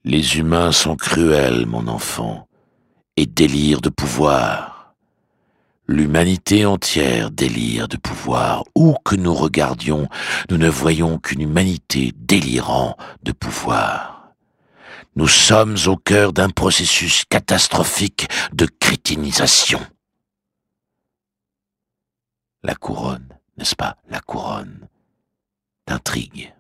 Les humains sont cruels, mon enfant, et délirent de pouvoir. L'humanité entière délire de pouvoir. Où que nous regardions, nous ne voyons qu'une humanité délirant de pouvoir. Nous sommes au cœur d'un processus catastrophique de crétinisation. La couronne, n'est-ce pas, la couronne d'intrigue.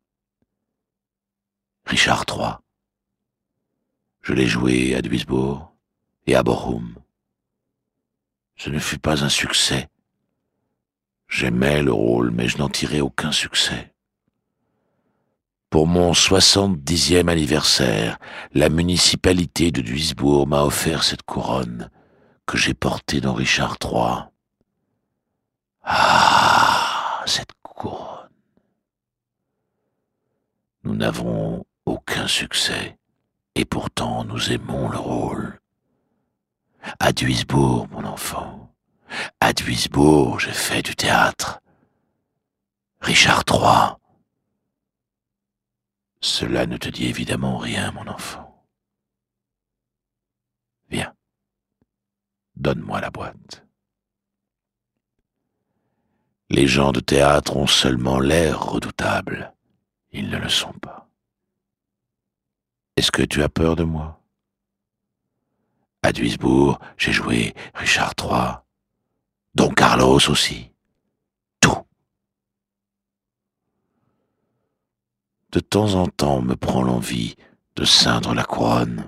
Richard III. Je l'ai joué à Duisbourg et à Bochum. Ce ne fut pas un succès. J'aimais le rôle, mais je n'en tirais aucun succès. Pour mon 70e anniversaire, la municipalité de Duisbourg m'a offert cette couronne que j'ai portée dans Richard III. Ah, cette couronne. Nous n'avons aucun succès, et pourtant nous aimons le rôle. À Duisbourg, mon enfant, à Duisbourg, j'ai fait du théâtre. Richard III. Cela ne te dit évidemment rien, mon enfant. Viens, donne-moi la boîte. Les gens de théâtre ont seulement l'air redoutables. Ils ne le sont pas. Est-ce que tu as peur de moi? À Duisbourg, j'ai joué Richard III, Don Carlos aussi. Tout. De temps en temps me prend l'envie de ceindre la couronne.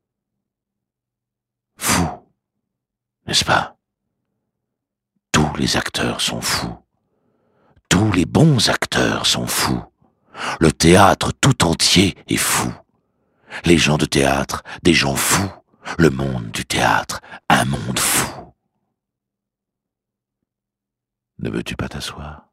Fou, n'est-ce pas? Tous les acteurs sont fous. Tous les bons acteurs sont fous. Le théâtre tout entier est fou. Les gens de théâtre, des gens fous. Le monde du théâtre, un monde fou. Ne veux-tu pas t'asseoir?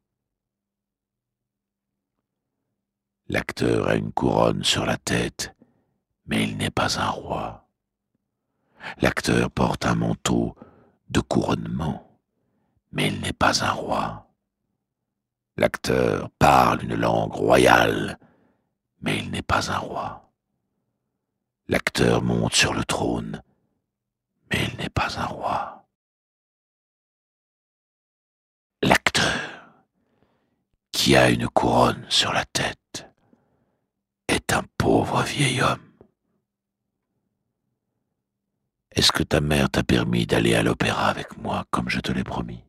L'acteur a une couronne sur la tête, mais il n'est pas un roi. L'acteur porte un manteau de couronnement, mais il n'est pas un roi. L'acteur parle une langue royale, mais il n'est pas un roi. L'acteur monte sur le trône, mais il n'est pas un roi. L'acteur, qui a une couronne sur la tête, est un pauvre vieil homme. Est-ce que ta mère t'a permis d'aller à l'opéra avec moi comme je te l'ai promis?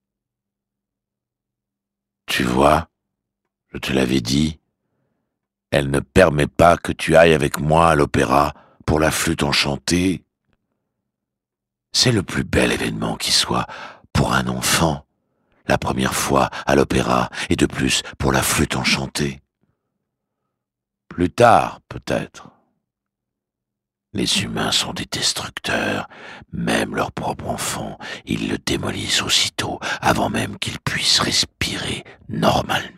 Tu vois, je te l'avais dit, elle ne permet pas que tu ailles avec moi à l'opéra pour la flûte enchantée. C'est le plus bel événement qui soit pour un enfant, la première fois à l'opéra et de plus pour la flûte enchantée. Plus tard, peut-être. Les humains sont des destructeurs, même leur propre enfant, ils le démolissent aussitôt, avant même qu'il puisse respirer normalement.